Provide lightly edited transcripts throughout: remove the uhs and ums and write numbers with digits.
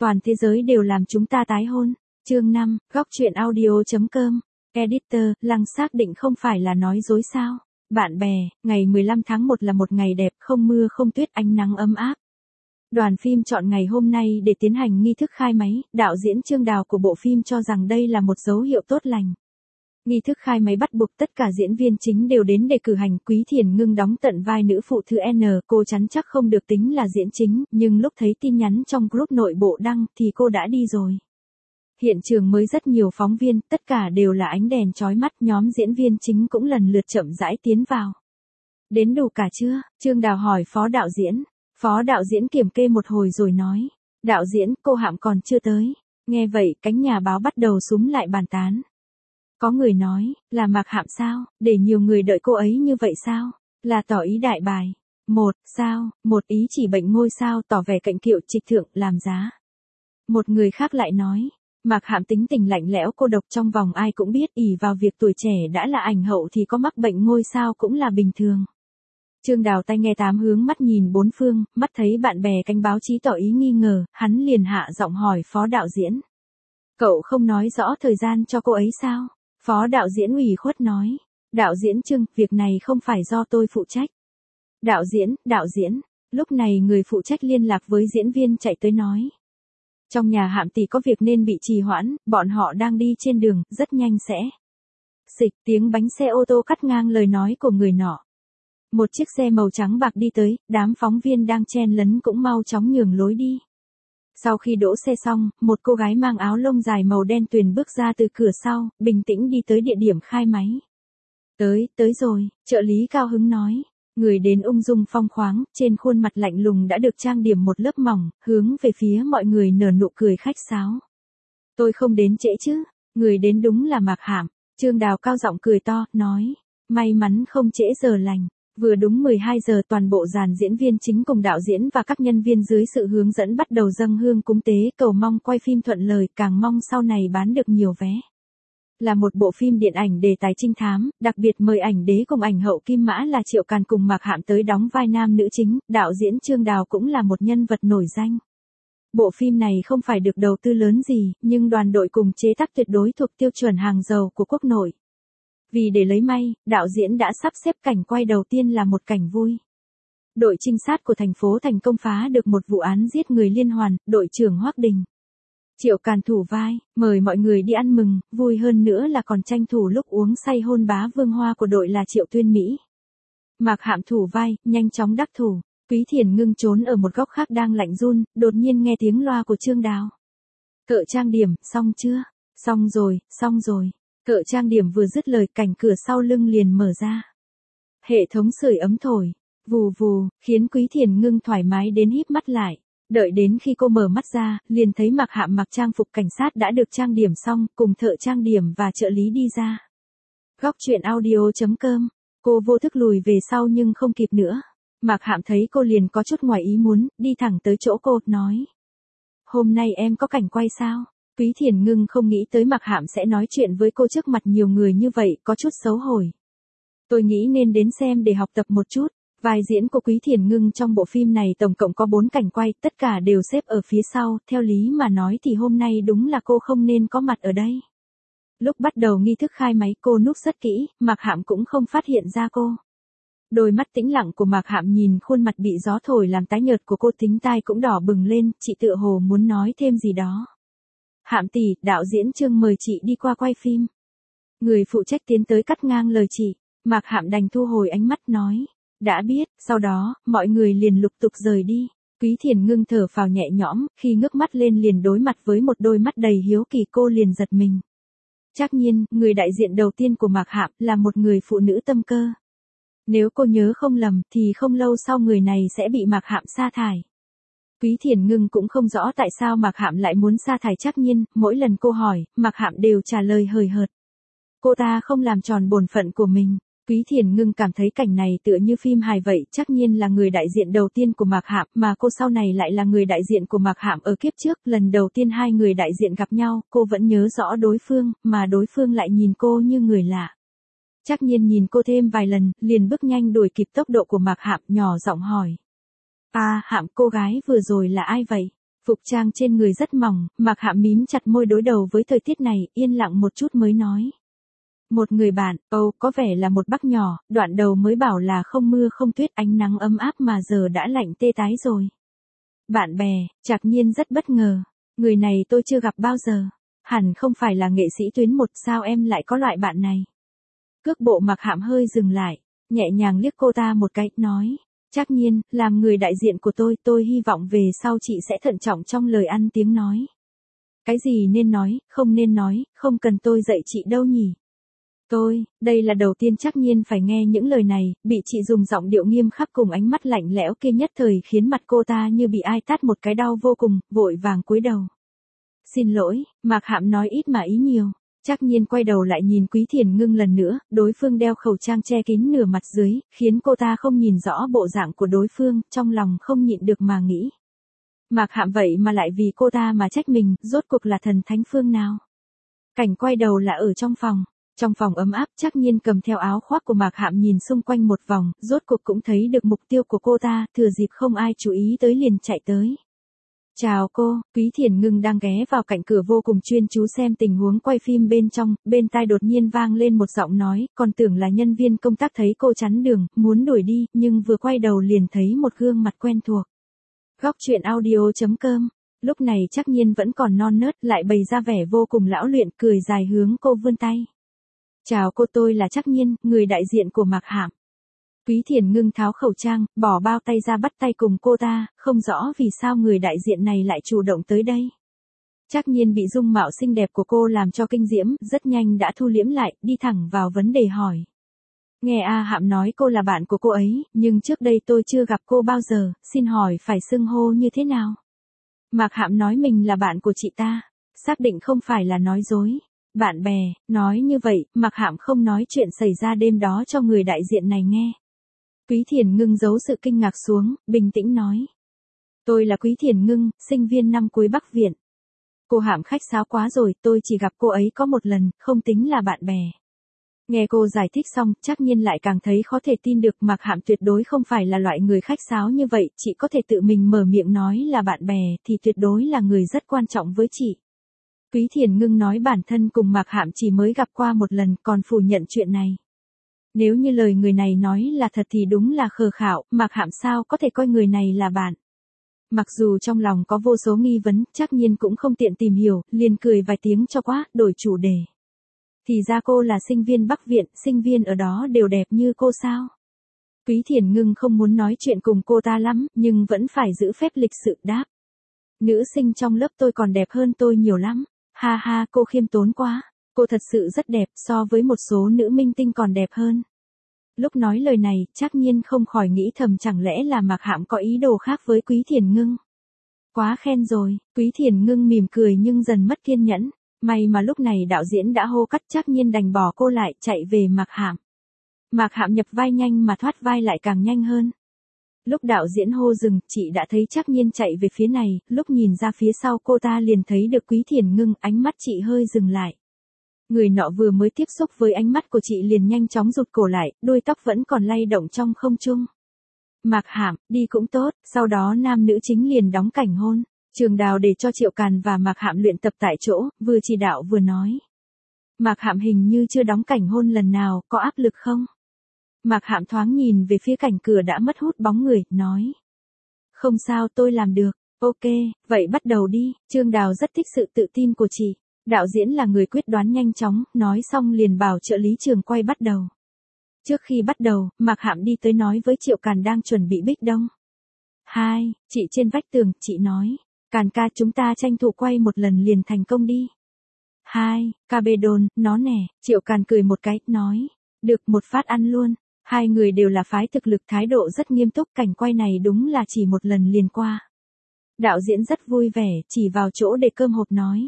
Toàn thế giới đều làm chúng ta tái hôn. Chương 5, góc truyện audio.com. Editor, Lăng xác định không phải là nói dối sao? Bạn bè, ngày 15 tháng 1 là một ngày đẹp, không mưa không tuyết, ánh nắng ấm áp. Đoàn phim chọn ngày hôm nay để tiến hành nghi thức khai máy, đạo diễn Trương Đào của bộ phim cho rằng đây là một dấu hiệu tốt lành. Nghi thức khai máy bắt buộc tất cả diễn viên chính đều đến để cử hành. Quý Thiền Ngưng đóng tận vai nữ phụ thứ N, cô chắn chắc không được tính là diễn chính, nhưng lúc thấy tin nhắn trong group nội bộ đăng thì cô đã đi rồi. Hiện trường mới rất nhiều phóng viên, tất cả đều là ánh đèn chói mắt, nhóm diễn viên chính cũng lần lượt chậm rãi tiến vào. Đến đủ cả chưa? Trương Đào hỏi phó đạo diễn. Phó đạo diễn kiểm kê một hồi rồi nói. Đạo diễn, cô Hạm còn chưa tới. Nghe vậy, cánh nhà báo bắt đầu xúm lại bàn tán. Có người nói, là Mạc Hạm sao, để nhiều người đợi cô ấy như vậy sao? Là tỏ ý đại bài. Một, sao, một ý chỉ bệnh ngôi sao, tỏ vẻ cạnh kiệu trịch thượng, làm giá. Một người khác lại nói, Mạc Hạm tính tình lạnh lẽo cô độc, trong vòng ai cũng biết, ỷ vào việc tuổi trẻ đã là ảnh hậu thì có mắc bệnh ngôi sao cũng là bình thường. Trương Đào tai nghe tám hướng, mắt nhìn bốn phương, mắt thấy bạn bè cánh báo chí tỏ ý nghi ngờ, hắn liền hạ giọng hỏi phó đạo diễn. Cậu không nói rõ thời gian cho cô ấy sao? Phó đạo diễn ủy khuất nói. Đạo diễn Trương, việc này không phải do tôi phụ trách. Đạo diễn. Lúc này người phụ trách liên lạc với diễn viên chạy tới nói. Trong nhà Hạm tỷ có việc nên bị trì hoãn, bọn họ đang đi trên đường, rất nhanh sẽ. Xịch, tiếng bánh xe ô tô cắt ngang lời nói của người nọ. Một chiếc xe màu trắng bạc đi tới, đám phóng viên đang chen lấn cũng mau chóng nhường lối đi. Sau khi đỗ xe xong, một cô gái mang áo lông dài màu đen tuyền bước ra từ cửa sau, bình tĩnh đi tới địa điểm khai máy. Tới rồi, trợ lý cao hứng nói. Người đến ung dung phong khoáng, trên khuôn mặt lạnh lùng đã được trang điểm một lớp mỏng, hướng về phía mọi người nở nụ cười khách sáo. Tôi không đến trễ chứ, người đến đúng là Mạc Hạm. Trương Đào cao giọng cười to, nói. May mắn không trễ giờ lành. Vừa đúng 12 giờ, toàn bộ dàn diễn viên chính cùng đạo diễn và các nhân viên dưới sự hướng dẫn bắt đầu dâng hương cúng tế, cầu mong quay phim thuận lời, càng mong sau này bán được nhiều vé. Là một bộ phim điện ảnh đề tài trinh thám, đặc biệt mời ảnh đế cùng ảnh hậu Kim Mã là Triệu Càn cùng Mạc Hạm tới đóng vai nam nữ chính, đạo diễn Trương Đào cũng là một nhân vật nổi danh. Bộ phim này không phải được đầu tư lớn gì, nhưng đoàn đội cùng chế tác tuyệt đối thuộc tiêu chuẩn hàng đầu của quốc nội. Vì để lấy may, đạo diễn đã sắp xếp cảnh quay đầu tiên là một cảnh vui. Đội trinh sát của thành phố thành công phá được một vụ án giết người liên hoàn, đội trưởng Hoắc Đình. Triệu Càn thủ vai, mời mọi người đi ăn mừng, vui hơn nữa là còn tranh thủ lúc uống say hôn bá vương hoa của đội là Triệu Tuyên Mỹ. Mạc Hạm thủ vai, nhanh chóng đắc thủ. Quý Thiền Ngưng trốn ở một góc khác đang lạnh run, đột nhiên nghe tiếng loa của Trương Đào. Thợ trang điểm, xong chưa? Xong rồi. Thợ trang điểm vừa dứt lời, cảnh cửa sau lưng liền mở ra. Hệ thống sưởi ấm thổi, vù vù, khiến Quý Thiền Ngưng thoải mái đến híp mắt lại. Đợi đến khi cô mở mắt ra, liền thấy Mạc Hạm mặc trang phục cảnh sát đã được trang điểm xong, cùng thợ trang điểm và trợ lý đi ra. Góc truyện audio.com. Cô vô thức lùi về sau nhưng không kịp nữa. Mạc Hạm thấy cô liền có chút ngoài ý muốn, đi thẳng tới chỗ cô, nói. Hôm nay em có cảnh quay sao? Quý Thiền Ngưng không nghĩ tới Mạc Hạm sẽ nói chuyện với cô trước mặt nhiều người như vậy, có chút xấu hổ. Tôi nghĩ nên đến xem để học tập một chút. Vai diễn của Quý Thiền Ngưng trong bộ phim này tổng cộng có 4 cảnh quay, tất cả đều xếp ở phía sau, theo lý mà nói thì hôm nay đúng là cô không nên có mặt ở đây. Lúc bắt đầu nghi thức khai máy cô núp rất kỹ, Mạc Hạm cũng không phát hiện ra cô. Đôi mắt tĩnh lặng của Mạc Hạm nhìn khuôn mặt bị gió thổi làm tái nhợt của cô, tính tai cũng đỏ bừng lên, chị tựa hồ muốn nói thêm gì đó. Hạm tỷ, đạo diễn Trương mời chị đi qua quay phim. Người phụ trách tiến tới cắt ngang lời chị, Mạc Hạm đành thu hồi ánh mắt nói. Đã biết, sau đó, mọi người liền lục tục rời đi. Quý Thiền Ngưng thở phào nhẹ nhõm, khi ngước mắt lên liền đối mặt với một đôi mắt đầy hiếu kỳ, cô liền giật mình. Trác Nhiên, người đại diện đầu tiên của Mạc Hạm, là một người phụ nữ tâm cơ. Nếu cô nhớ không lầm, thì không lâu sau người này sẽ bị Mạc Hạm sa thải. Quý Thiền Ngưng cũng không rõ tại sao Mạc Hạm lại muốn sa thải Trác Nhiên, mỗi lần cô hỏi, Mạc Hạm đều trả lời hời hợt. Cô ta không làm tròn bổn phận của mình. Quý Thiền Ngưng cảm thấy cảnh này tựa như phim hài vậy, Trác Nhiên là người đại diện đầu tiên của Mạc Hạm, mà cô sau này lại là người đại diện của Mạc Hạm ở kiếp trước, lần đầu tiên hai người đại diện gặp nhau, cô vẫn nhớ rõ đối phương, mà đối phương lại nhìn cô như người lạ. Trác Nhiên nhìn cô thêm vài lần, liền bước nhanh đuổi kịp tốc độ của Mạc Hạm, nhỏ giọng hỏi. Hạm, cô gái vừa rồi là ai vậy? Phục trang trên người rất mỏng, Mạc Hạm mím chặt môi đối đầu với thời tiết này, yên lặng một chút mới nói. Một người bạn, có vẻ là một bác nhỏ, đoạn đầu mới bảo là không mưa không tuyết ánh nắng ấm áp mà giờ đã lạnh tê tái rồi. Bạn bè, Trạc Nhiên rất bất ngờ. Người này tôi chưa gặp bao giờ. Hẳn không phải là nghệ sĩ tuyến một, sao em lại có loại bạn này? Cước bộ Mạc Hạm hơi dừng lại, nhẹ nhàng liếc cô ta một cái, nói. Trác Nhiên, làm người đại diện của tôi hy vọng về sau chị sẽ thận trọng trong lời ăn tiếng nói. Cái gì nên nói, không nên nói, không cần tôi dạy chị đâu nhỉ. Đây là đầu tiên Trác Nhiên phải nghe những lời này, bị chị dùng giọng điệu nghiêm khắc cùng ánh mắt lạnh lẽo kia nhất thời khiến mặt cô ta như bị ai tát một cái đau vô cùng, vội vàng cúi đầu. Xin lỗi, Mạc Hạm nói ít mà ý nhiều. Trác Nhiên quay đầu lại nhìn Quý Thiền Ngưng lần nữa, đối phương đeo khẩu trang che kín nửa mặt dưới, khiến cô ta không nhìn rõ bộ dạng của đối phương, trong lòng không nhịn được mà nghĩ. Mạc Hạm vậy mà lại vì cô ta mà trách mình, rốt cuộc là thần thánh phương nào? Cảnh quay đầu là ở trong phòng. Trong phòng ấm áp, Trác Nhiên cầm theo áo khoác của Mạc Hạm nhìn xung quanh một vòng, rốt cuộc cũng thấy được mục tiêu của cô ta, thừa dịp không ai chú ý tới liền chạy tới. Chào cô, Quý Thiền Ngưng đang ghé vào cạnh cửa vô cùng chuyên chú xem tình huống quay phim bên trong, bên tai đột nhiên vang lên một giọng nói, còn tưởng là nhân viên công tác thấy cô chắn đường, muốn đuổi đi, nhưng vừa quay đầu liền thấy một gương mặt quen thuộc. Góc truyện audio.com. Lúc này Trác Nhiên vẫn còn non nớt, lại bày ra vẻ vô cùng lão luyện, cười dài hướng cô vươn tay. Chào cô, tôi là Trác Nhiên, người đại diện của Mạc Hạm. Quý Thiền Ngưng tháo khẩu trang, bỏ bao tay ra bắt tay cùng cô ta, không rõ vì sao người đại diện này lại chủ động tới đây. Trác Nhiên bị dung mạo xinh đẹp của cô làm cho kinh diễm, rất nhanh đã thu liễm lại, đi thẳng vào vấn đề hỏi. Nghe A Hạm nói cô là bạn của cô ấy, nhưng trước đây tôi chưa gặp cô bao giờ, xin hỏi phải xưng hô như thế nào? Mạc Hạm nói mình là bạn của chị ta, xác định không phải là nói dối. Bạn bè, nói như vậy, Mạc Hạm không nói chuyện xảy ra đêm đó cho người đại diện này nghe. Quý Thiền Ngưng giấu sự kinh ngạc xuống, bình tĩnh nói. Tôi là Quý Thiền Ngưng, sinh viên năm cuối Bắc Viện. Cô Hạm khách sáo quá rồi, tôi chỉ gặp cô ấy có một lần, không tính là bạn bè. Nghe cô giải thích xong, Trác Nhiên lại càng thấy khó thể tin được Mạc Hạm tuyệt đối không phải là loại người khách sáo như vậy, chị có thể tự mình mở miệng nói là bạn bè thì tuyệt đối là người rất quan trọng với chị. Quý Thiền Ngưng nói bản thân cùng Mạc Hạm chỉ mới gặp qua một lần, còn phủ nhận chuyện này. Nếu như lời người này nói là thật thì đúng là khờ khạo, Mạc Hạm sao có thể coi người này là bạn. Mặc dù trong lòng có vô số nghi vấn, Trác Nhiên cũng không tiện tìm hiểu, liền cười vài tiếng cho quá, đổi chủ đề. Thì ra cô là sinh viên Bắc Viện, sinh viên ở đó đều đẹp như cô sao? Quý Thiền Ngưng không muốn nói chuyện cùng cô ta lắm, nhưng vẫn phải giữ phép lịch sự đáp. Nữ sinh trong lớp tôi còn đẹp hơn tôi nhiều lắm. Ha ha, cô khiêm tốn quá. Cô thật sự rất đẹp, so với một số nữ minh tinh còn đẹp hơn. Lúc nói lời này, Trác Nhiên không khỏi nghĩ thầm chẳng lẽ là Mạc Hạm có ý đồ khác với Quý Thiền Ngưng. Quá khen rồi, Quý Thiền Ngưng mỉm cười nhưng dần mất kiên nhẫn. May mà lúc này đạo diễn đã hô cắt, Trác Nhiên đành bỏ cô lại, chạy về Mạc Hạm. Mạc Hạm nhập vai nhanh mà thoát vai lại càng nhanh hơn. Lúc đạo diễn hô dừng, chị đã thấy Trác Nhiên chạy về phía này, lúc nhìn ra phía sau cô ta liền thấy được Quý Thiền Ngưng, ánh mắt chị hơi dừng lại. Người nọ vừa mới tiếp xúc với ánh mắt của chị liền nhanh chóng rụt cổ lại, đuôi tóc vẫn còn lay động trong không trung. Mạc Hạm, đi cũng tốt, sau đó nam nữ chính liền đóng cảnh hôn. Trường Đào để cho Triệu Càn và Mạc Hạm luyện tập tại chỗ, vừa chỉ đạo vừa nói. Mạc Hạm hình như chưa đóng cảnh hôn lần nào, có áp lực không? Mạc Hạm thoáng nhìn về phía cảnh cửa đã mất hút bóng người, nói. Không sao, tôi làm được. Ok, vậy bắt đầu đi. Trương Đào rất thích sự tự tin của chị. Đạo diễn là người quyết đoán nhanh chóng, nói xong liền bảo trợ lý trường quay bắt đầu. Trước khi bắt đầu, Mạc Hạm đi tới nói với Triệu Càn đang chuẩn bị bích đông. Hai, chị trên vách tường, chị nói. Càn ca, chúng ta tranh thủ quay một lần liền thành công đi. Hai, ca bê đồn, nó nè. Triệu Càn cười một cái, nói. Được, một phát ăn luôn. Hai người đều là phái thực lực, thái độ rất nghiêm túc, cảnh quay này đúng là chỉ một lần liền qua. Đạo diễn rất vui vẻ, chỉ vào chỗ để cơm hộp nói.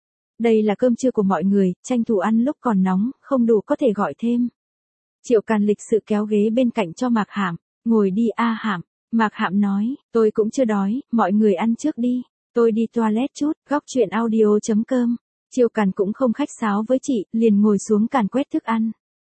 Đây là cơm trưa của mọi người, tranh thủ ăn lúc còn nóng, không đủ có thể gọi thêm. Triệu Càn lịch sự kéo ghế bên cạnh cho Mạc Hạm, ngồi đi A Hạm. Mạc Hạm nói, tôi cũng chưa đói, mọi người ăn trước đi, tôi đi toilet chút. Góc truyện audio.com. Triệu Càn cũng không khách sáo với chị, liền ngồi xuống càn quét thức ăn.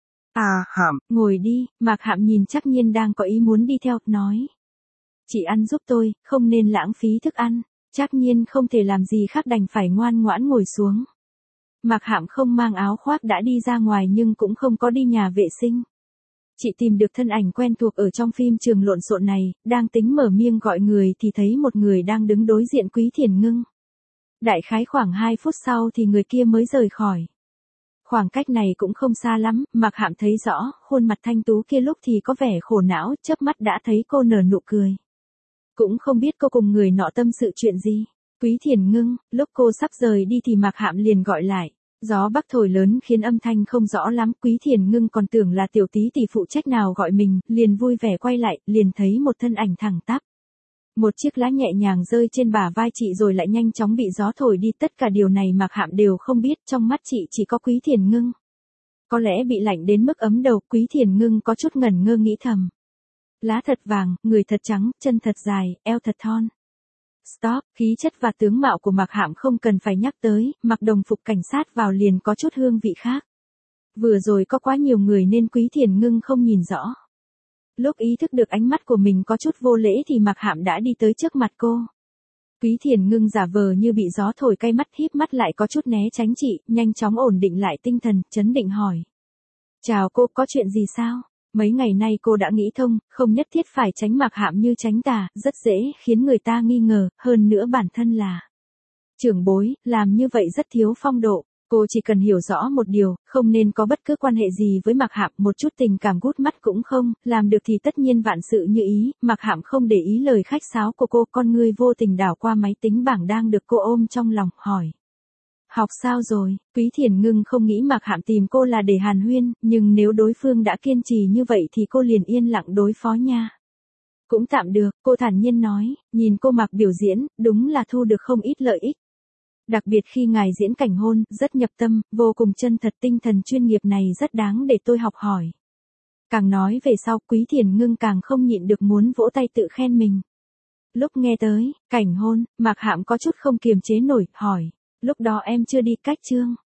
Hạm, ngồi đi. Mạc Hạm nhìn Trác Nhiên đang có ý muốn đi theo, nói. Chị ăn giúp tôi, không nên lãng phí thức ăn. Trác Nhiên không thể làm gì khác đành phải ngoan ngoãn ngồi xuống. Mạc Hạm không mang áo khoác đã đi ra ngoài nhưng cũng không có đi nhà vệ sinh. Chị tìm được thân ảnh quen thuộc ở trong phim trường lộn xộn này, đang tính mở miệng gọi người thì thấy một người đang đứng đối diện Quý Thiền Ngưng. Đại khái khoảng 2 phút sau thì người kia mới rời khỏi. Khoảng cách này cũng không xa lắm, Mạc Hạm thấy rõ, khuôn mặt thanh tú kia lúc thì có vẻ khổ não, chớp mắt đã thấy cô nở nụ cười. Cũng không biết cô cùng người nọ tâm sự chuyện gì. Quý Thiền Ngưng, lúc cô sắp rời đi thì Mạc Hạm liền gọi lại. Gió bắc thổi lớn khiến âm thanh không rõ lắm, Quý Thiền Ngưng còn tưởng là tiểu tí tỷ phụ trách nào gọi mình, liền vui vẻ quay lại, liền thấy một thân ảnh thẳng tắp. Một chiếc lá nhẹ nhàng rơi trên bả vai chị rồi lại nhanh chóng bị gió thổi đi, tất cả điều này Mạc Hạm đều không biết, trong mắt chị chỉ có Quý Thiền Ngưng. Có lẽ bị lạnh đến mức ấm đầu, Quý Thiền Ngưng có chút ngẩn ngơ nghĩ thầm. Lá thật vàng, người thật trắng, chân thật dài, eo thật thon. Stop, khí chất và tướng mạo của Mạc Hạm không cần phải nhắc tới, mặc đồng phục cảnh sát vào liền có chút hương vị khác. Vừa rồi có quá nhiều người nên Quý Thiền Ngưng không nhìn rõ. Lúc ý thức được ánh mắt của mình có chút vô lễ thì Mạc Hạm đã đi tới trước mặt cô. Quý Thiền Ngưng giả vờ như bị gió thổi cay mắt, híp mắt lại có chút né tránh chị, nhanh chóng ổn định lại tinh thần, trấn định hỏi. Chào cô, có chuyện gì sao? Mấy ngày nay cô đã nghĩ thông, không nhất thiết phải tránh Mạc Hạm như tránh tà, rất dễ khiến người ta nghi ngờ, hơn nữa bản thân là trưởng bối, làm như vậy rất thiếu phong độ. Cô chỉ cần hiểu rõ một điều, không nên có bất cứ quan hệ gì với Mạc Hạm, một chút tình cảm gút mắt cũng không, làm được thì tất nhiên vạn sự như ý. Mạc Hạm không để ý lời khách sáo của cô, con ngươi vô tình đảo qua máy tính bảng đang được cô ôm trong lòng, hỏi. Học sao rồi? Quý Thiền Ngưng không nghĩ Mạc Hạm tìm cô là để hàn huyên, nhưng nếu đối phương đã kiên trì như vậy thì cô liền yên lặng đối phó nha. Cũng tạm được, cô thản nhiên nói, nhìn cô Mạc biểu diễn, đúng là thu được không ít lợi ích. Đặc biệt khi ngài diễn cảnh hôn, rất nhập tâm, vô cùng chân thật, tinh thần chuyên nghiệp này rất đáng để tôi học hỏi. Càng nói về sau, Quý Thiền Ngưng càng không nhịn được muốn vỗ tay tự khen mình. Lúc nghe tới cảnh hôn, Mạc Hạm có chút không kiềm chế nổi, hỏi. Lúc đó em chưa đi cách chương.